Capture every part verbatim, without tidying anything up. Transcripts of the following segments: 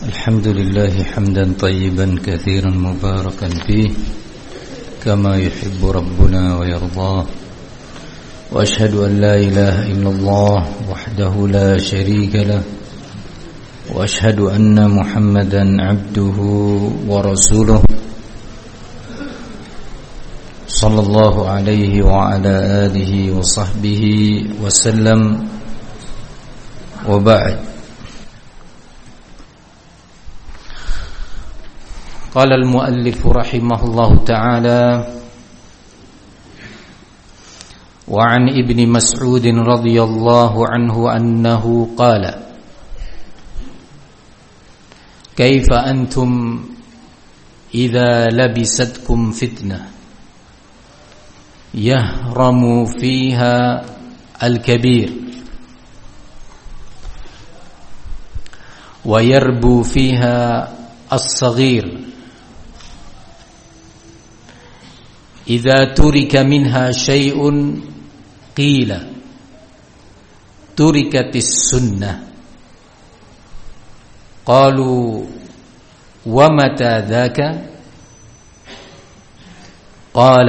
الحمد لله حمدا طيبا كثيرا مباركا فيه كما يحب ربنا ويرضاه، وأشهد أن لا إله إلا الله وحده لا شريك له، وأشهد أن محمدا عبده ورسوله صلى الله عليه وعلى آله وصحبه وسلم. وبعد، قال المؤلف رحمه الله تعالى: وعن ابن مسعود رضي الله عنه أنه قال: كيف أنتم إذا لبستكم فتنة يهرم فيها الكبير ويربو فيها الصغير، إذا ترك منها شيء قيل تركت السنة، قالوا ومتى ذاك؟ قال: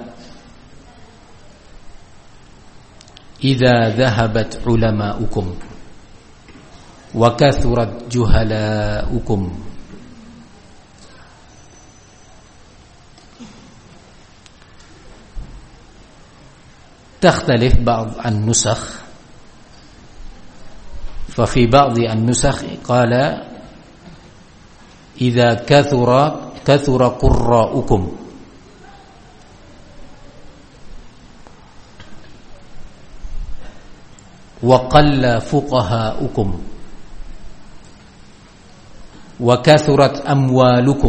إذا ذهبت علماؤكم وكثرت جهلاؤكم. تختلف بعض النسخ، ففي بعض النسخ قال: إذا كثر كثر قراؤكم، وقل فقهاؤكم، وكثرت أموالكم،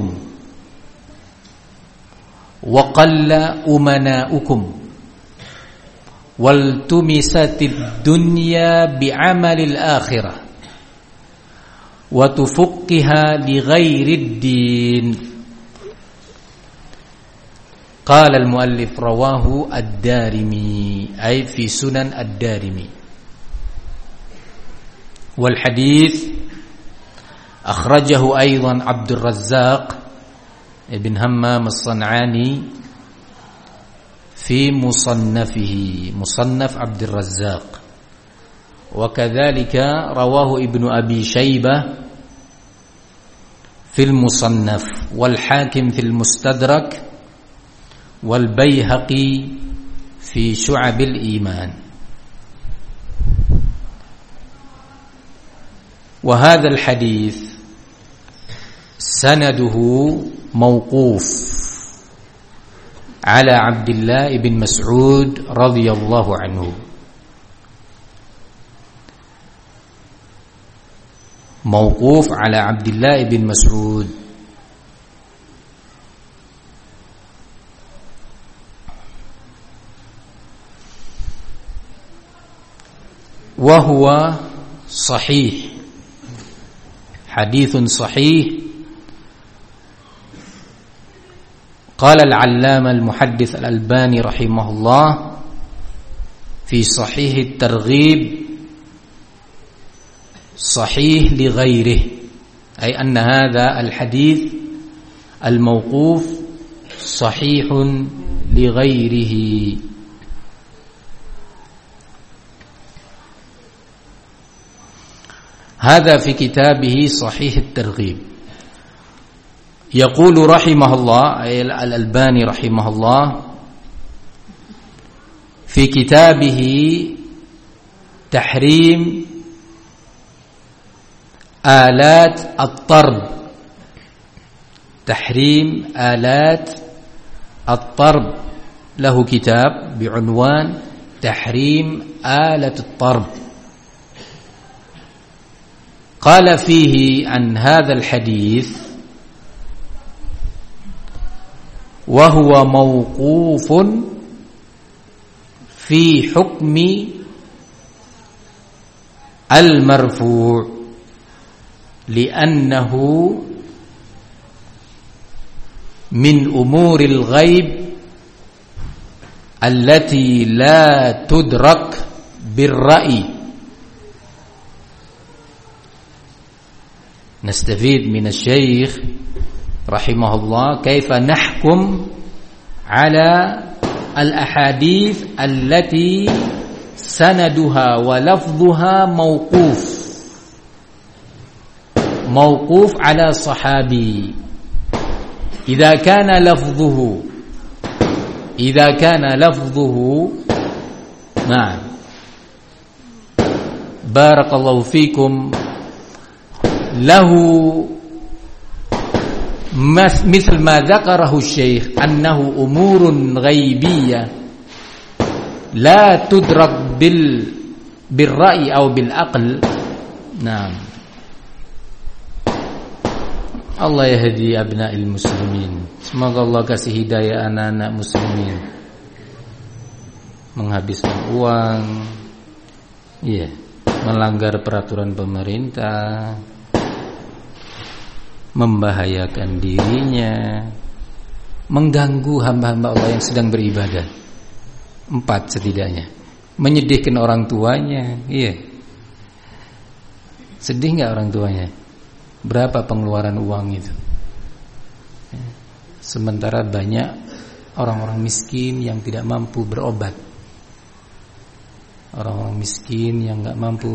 وقل أمناؤكم، والتمست الدنيا بعمل الآخرة، وتفقها لغير الدين. قال المؤلف: رواه الدارمي، أي في سنن الدارمي. والحديث أخرجه أيضا عبد الرزاق ابن همام الصنعاني في مصنفه، مصنف عبد الرزاق، وكذلك رواه ابن أبي شيبة في المصنف، والحاكم في المستدرك، والبيهقي في شعب الإيمان. وهذا الحديث سنده موقوف على عبد الله بن مسعود رضي الله عنه، موقوف على عبد الله بن مسعود. وهو صحيح، حديث صحيح. قال العلامة المحدث الألباني رحمه الله في صحيح الترغيب: صحيح لغيره، أي أن هذا الحديث الموقوف صحيح لغيره. هذا في كتابه صحيح الترغيب. يقول رحمه الله، أي الألباني رحمه الله، في كتابه تحريم آلات الطرب، تحريم آلات الطرب، له كتاب بعنوان تحريم آلة الطرب. قال فيه عن هذا الحديث: وهو موقوف في حكم المرفوع، لأنه من أمور الغيب التي لا تدرك بالرأي. nastafid min asy-syaikh rahimahullah kaifa nahkum ala al-ahadits allati sanaduha wa lafdhuha mauquf mauquf ala sahabi idza kana lafdhuhu idza kana lafdhuhu na'am barakallahu fikum lahu مثل ما ذكره الشيخ أنه أمور غيبية لا تدرك بال بالرأي أو بالعقل. نعم. Allah yahdi abna'il muslimin. Semoga Allah kasih hidayah anak-anak muslimin. Menghabiskan uang, iya, yeah. melanggar peraturan pemerintah, membahayakan dirinya, mengganggu hamba-hamba Allah yang sedang beribadah. Empat setidaknya. Menyedihkan orang tuanya, iya. Sedih enggak orang tuanya? Berapa pengeluaran uang itu? Sementara banyak orang-orang miskin yang tidak mampu berobat. Orang-orang miskin yang enggak mampu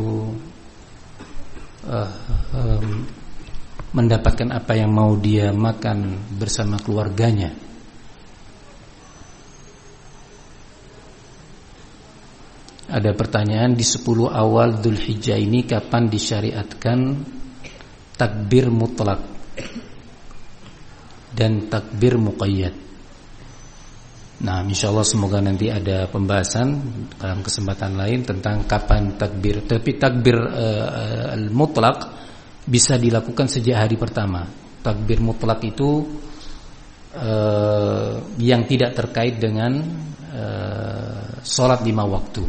uh, um, mendapatkan apa yang mau dia makan bersama keluarganya. Ada pertanyaan, di sepuluh awal Dzulhijjah ini kapan disyariatkan takbir mutlak dan takbir muqayyad? Nah, insyaallah semoga nanti ada pembahasan dalam kesempatan lain tentang kapan takbir. Tapi takbir uh, al-mutlak bisa dilakukan sejak hari pertama. Takbir mutlak itu uh, yang tidak terkait dengan uh, sholat lima waktu.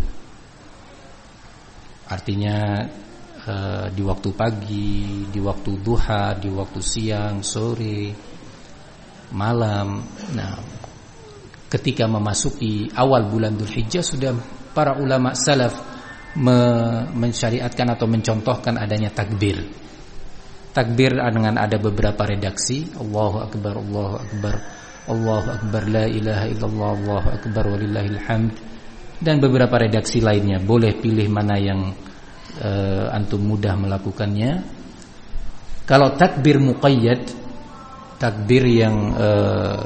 Artinya uh, di waktu pagi, di waktu duha, di waktu siang, sore, malam. Nah, ketika memasuki awal bulan Dzulhijjah sudah para ulama salaf me- mensyariatkan atau mencontohkan adanya takbir. Takbir dengan ada beberapa redaksi, Allahu akbar, Allahu akbar, Allahu akbar, la ilaha illallah, Allahu akbar walillahil hamd, dan beberapa redaksi lainnya. Boleh pilih mana yang uh, antum mudah melakukannya. Kalau takbir muqayyad, takbir yang uh,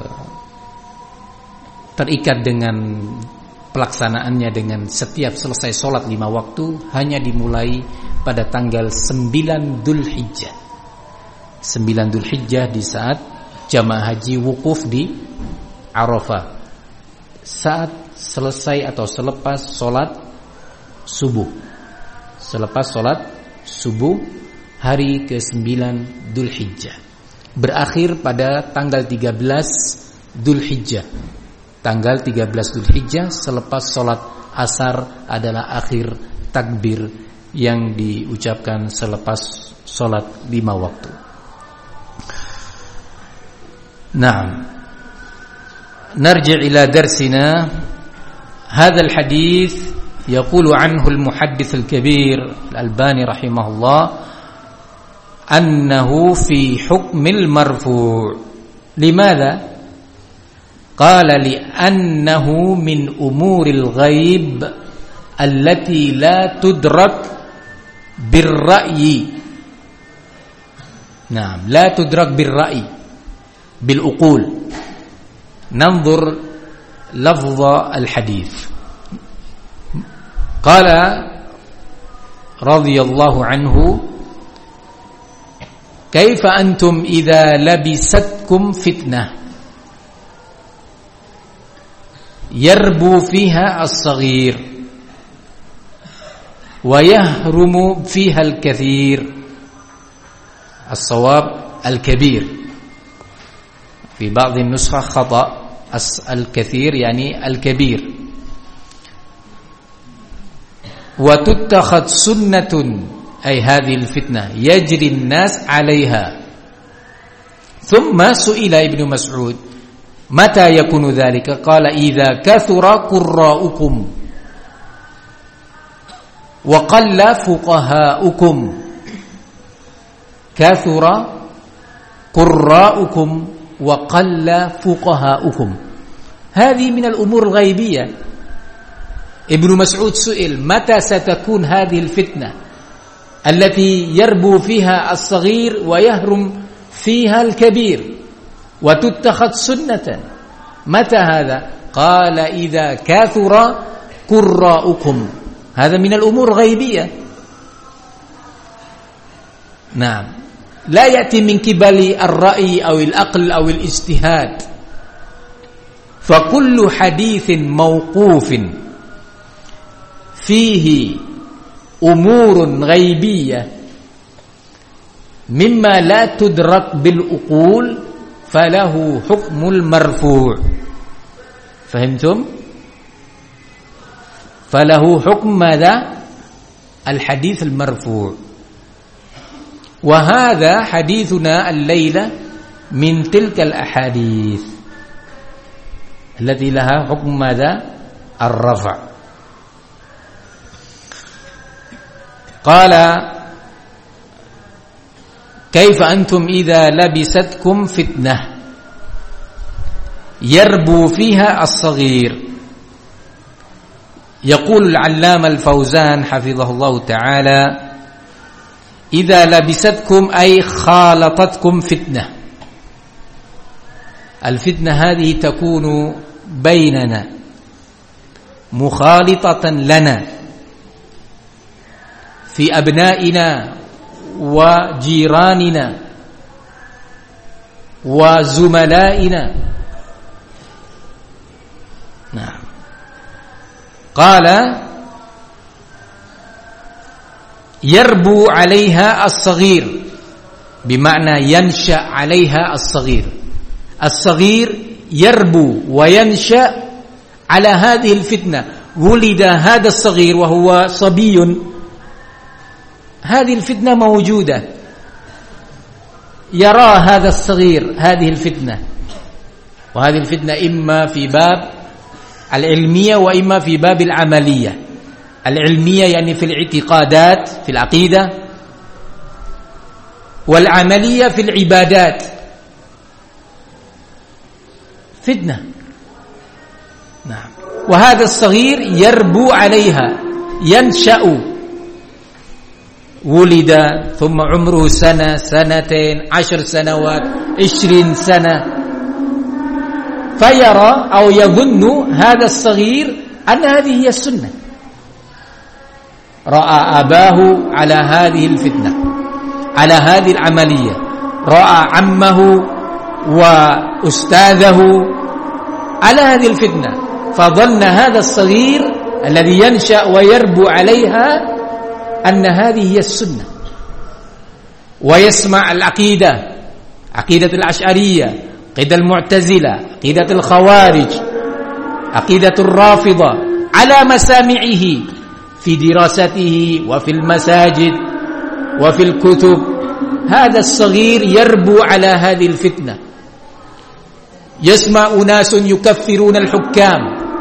terikat dengan pelaksanaannya dengan setiap selesai sholat lima waktu, hanya dimulai pada tanggal sembilan Dzulhijjah. sembilan Dzulhijjah di saat jamaah haji wukuf di Arafah, saat selesai atau selepas sholat subuh. Selepas sholat subuh hari ke sembilan Dzulhijjah, berakhir pada tanggal tiga belas Dzulhijjah. Tanggal tiga belas Dzulhijjah selepas sholat asar adalah akhir takbir yang diucapkan selepas sholat lima waktu. Naam. Narji' ila darsina. Hadzal hadits yaqulu anhu al-muhaddits al-kabir al-Albani rahimahullah annahu fi hukmil marfu'. Limadha? Qala li'annahu min umuril ghaib allati la tudrak birra'yi. Naam, la tudrak birra'yi bil uqul. Nanzur lafdha al hadits. Qala radhiyallahu anhu, kaifa antum idza labisatkum fitnah yarbu fiha as-saghir wa yahrumu fiha al-kathir. As-sawab al-kabir. Fi ba'd an-nuskha khata al-kathir yani al-kabir. Wa tuttakhad sunnatun ay hadhihi al-fitnah yajri an-nas 'alayha. Thumma su'ila Ibnu Mas'ud, mata yakunu dhalika? Qala idza kathura qurra'ukum wa qalla fuqaha'ukum kathura qurra'ukum wa qalla fuqaha'ukum. Hadhihi min al-umur al-ghaibiyah. Ibnu Mas'ud su'il, mata satakun hadhihi al-fitnah allati yarbu fiha as-saghir wa yahrum fiha al-kabir wa tuttakhadh sunnatan. Mata hadha? Qala idza kathura qurra'ukum. Hadha min al-umur al-ghaibiyah. Naam. La ya'ti min kibali ar-ra'yi aw al-aql aw al-ijtihad. Fa kullu hadithin mawqufin fihi umurun ghaibiyah mimma la tudrak bil uqul falahu hukmul marfu'. Fahimtum? Falahu hukm madha? Al-hadith al-marfu'. وهذا حديثنا الليلة من تلك الأحاديث التي لها حكم ماذا؟ الرفع. قال كيف أنتم إذا لبستكم فتنة يربو فيها الصغير. يقول العلامة الفوزان حفظه الله تعالى إذا لبستكم أي خالطتكم فتنة. الفتنة هذه تكون بيننا مخالطة لنا في أبنائنا وجيراننا وزملائنا. نعم. قال يربو عليها الصغير بمعنى ينشأ عليها الصغير. الصغير يربو وينشأ على هذه الفتنة. ولد هذا الصغير وهو صبي، هذه الفتنة موجودة، يرى هذا الصغير هذه الفتنة، وهذه الفتنة إما في باب العلمية وإما في باب العملية. العلمية يعني في الاعتقادات في العقيدة، والعملية في العبادات. فتنة. نعم. وهذا الصغير يربو عليها، ينشأ، ولد ثم عمره سنة سنتين عشر سنوات عشرين سنة، فيرى أو يظن هذا الصغير أن هذه هي السنة. رأى أباه على هذه الفتنة، على هذه العملية، رأى عمه وأستاذه على هذه الفتنة، فظن هذا الصغير الذي ينشأ ويربو عليها أن هذه هي السنة، ويسمع العقيدة، عقيدة الأشعرية، عقيدة المعتزلة، عقيدة الخوارج، عقيدة الرافضة على مسامعه في دراسته وفي المساجد وفي الكتب. هذا الصغير يربو على هذه الفتنة. يسمع أناس يكفرون الحكام،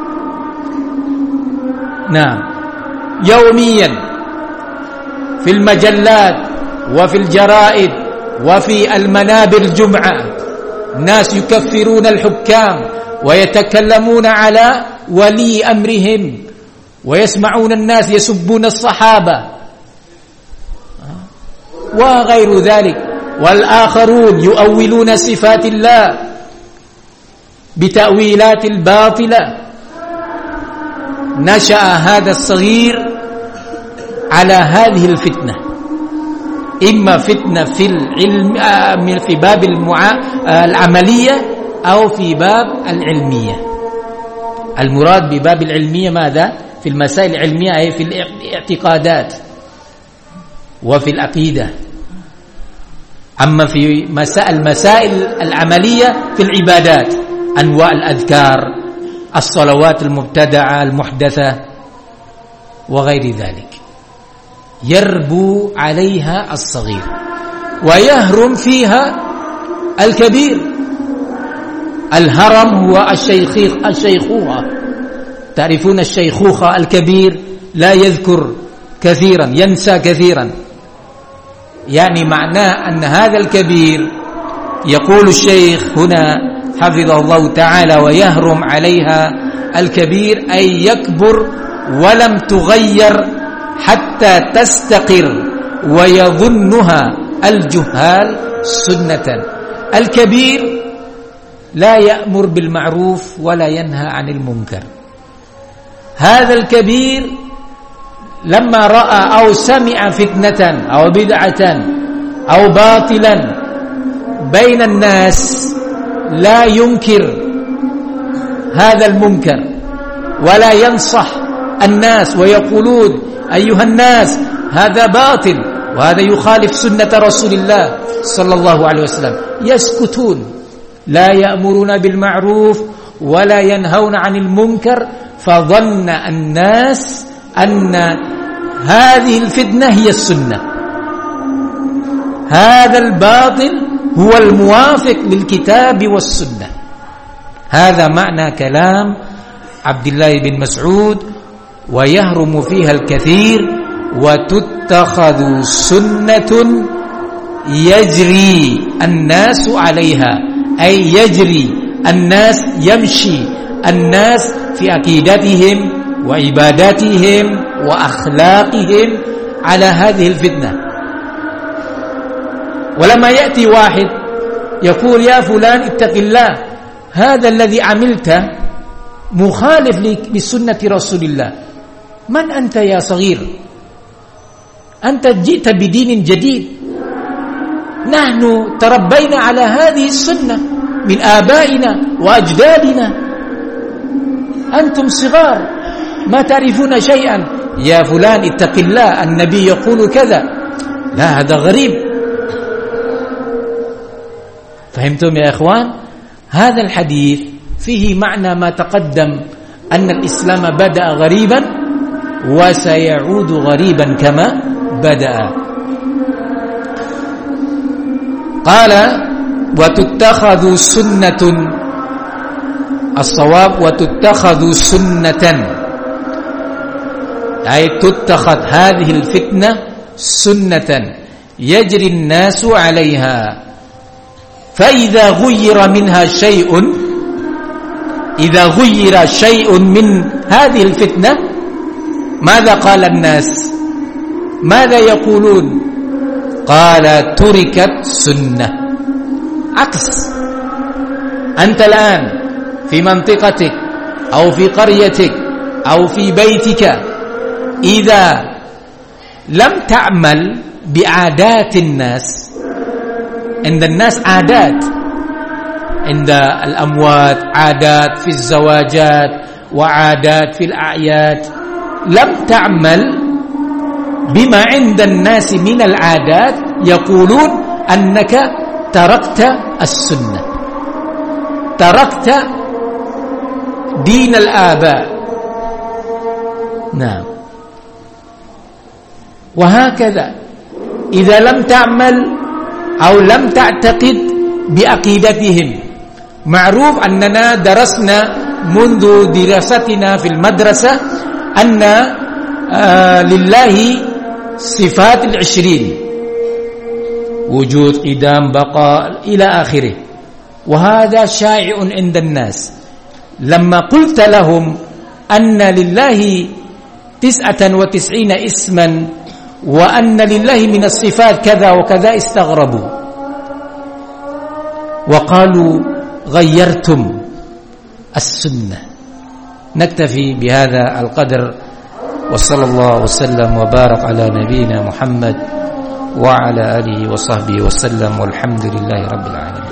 نعم، يوميا في المجلات وفي الجرائد وفي المنابر الجمعة، ناس يكفرون الحكام ويتكلمون على ولي أمرهم، ويسمعون الناس يسبون الصحابة وغير ذلك، والآخرون يؤولون صفات الله بتأويلات الباطلة. نشأ هذا الصغير على هذه الفتنة، إما فتنة في العلم في باب العملية أو في باب العلمية. المراد بباب العلمية ماذا؟ في المسائل العلمية أي في الاعتقادات وفي العقيدة. أما في مسائل المسائل العملية في العبادات، أنواع الأذكار، الصلوات المبتدعة المحدثة وغير ذلك، يربو عليها الصغير ويهرم فيها الكبير. الهرم هو الشيخيخ الشيخوخة، تعرفون الشيخوخة، الكبير لا يذكر كثيرا، ينسى كثيرا. يعني معناه أن هذا الكبير يقول الشيخ هنا حفظه الله تعالى ويهرم عليها الكبير أي يكبر ولم تغير حتى تستقر ويظنها الجهال سنة. الكبير لا يأمر بالمعروف ولا ينهى عن المنكر. هذا الكبير لما رأى أو سمع فتنة أو بدعة أو باطلا بين الناس لا ينكر هذا المنكر ولا ينصح الناس ويقولون أيها الناس هذا باطل وهذا يخالف سنة رسول الله صلى الله عليه وسلم، يسكتون، لا يأمرون بالمعروف ولا ينهون عن المنكر، فظن الناس أن هذه الفتنة هي السنة، هذا الباطل هو الموافق للكتاب والسنة. هذا معنى كلام عبد الله بن مسعود ويهرم فيها الكثير وتتخذ سنة يجري الناس عليها، أي يجري الناس يمشي الناس في عقيدتهم وعباداتهم وأخلاقهم على هذه الفتنة. ولما يأتي واحد يقول يا فلان اتق الله، هذا الذي عملت مخالف لسنة رسول الله، من أنت يا صغير؟ أنت جئت بدين جديد، نحن تربينا على هذه السنة من آبائنا وأجدادنا، أنتم صغار ما تعرفون شيئا، يا فلان اتق الله النبي يقول كذا، لا هذا غريب. فهمتم يا إخوان؟ هذا الحديث فيه معنى ما تقدم أن الإسلام بدأ غريبا وسيعود غريبا كما بدأ. قال وتتخذ سنة، الصواب وتتخذ سنة، أي تتخذ هذه الفتنة سنة يجري الناس عليها، فإذا غير منها شيء، إذا غير شيء من هذه الفتنة ماذا قال الناس؟ ماذا يقولون؟ قال تركت سنة. عكس، أنت الآن في منطقتك أو في قريتك أو في بيتك إذا لم تعمل بعادات الناس، عند الناس عادات، عند الأموات عادات في الزواجات وعادات في الأعياد، لم تعمل بما عند الناس من العادات يقولون أنك تركت السنة، تركت دين الآباء. نعم. وهكذا إذا لم تعمل أو لم تعتقد بعقيدتهم، معروف أننا درسنا منذ دراستنا في المدرسة أن آه لله صفات العشرين، وجود قدام بقاء إلى آخره، وهذا شائع عند الناس. لما قلت لهم أن لله تسعة وتسعين اسما وأن لله من الصفات كذا وكذا استغربوا وقالوا غيرتم السنة. نكتفي بهذا القدر، وصلى الله وسلم وبارك على نبينا محمد وعلى آله وصحبه وسلم، والحمد لله رب العالمين.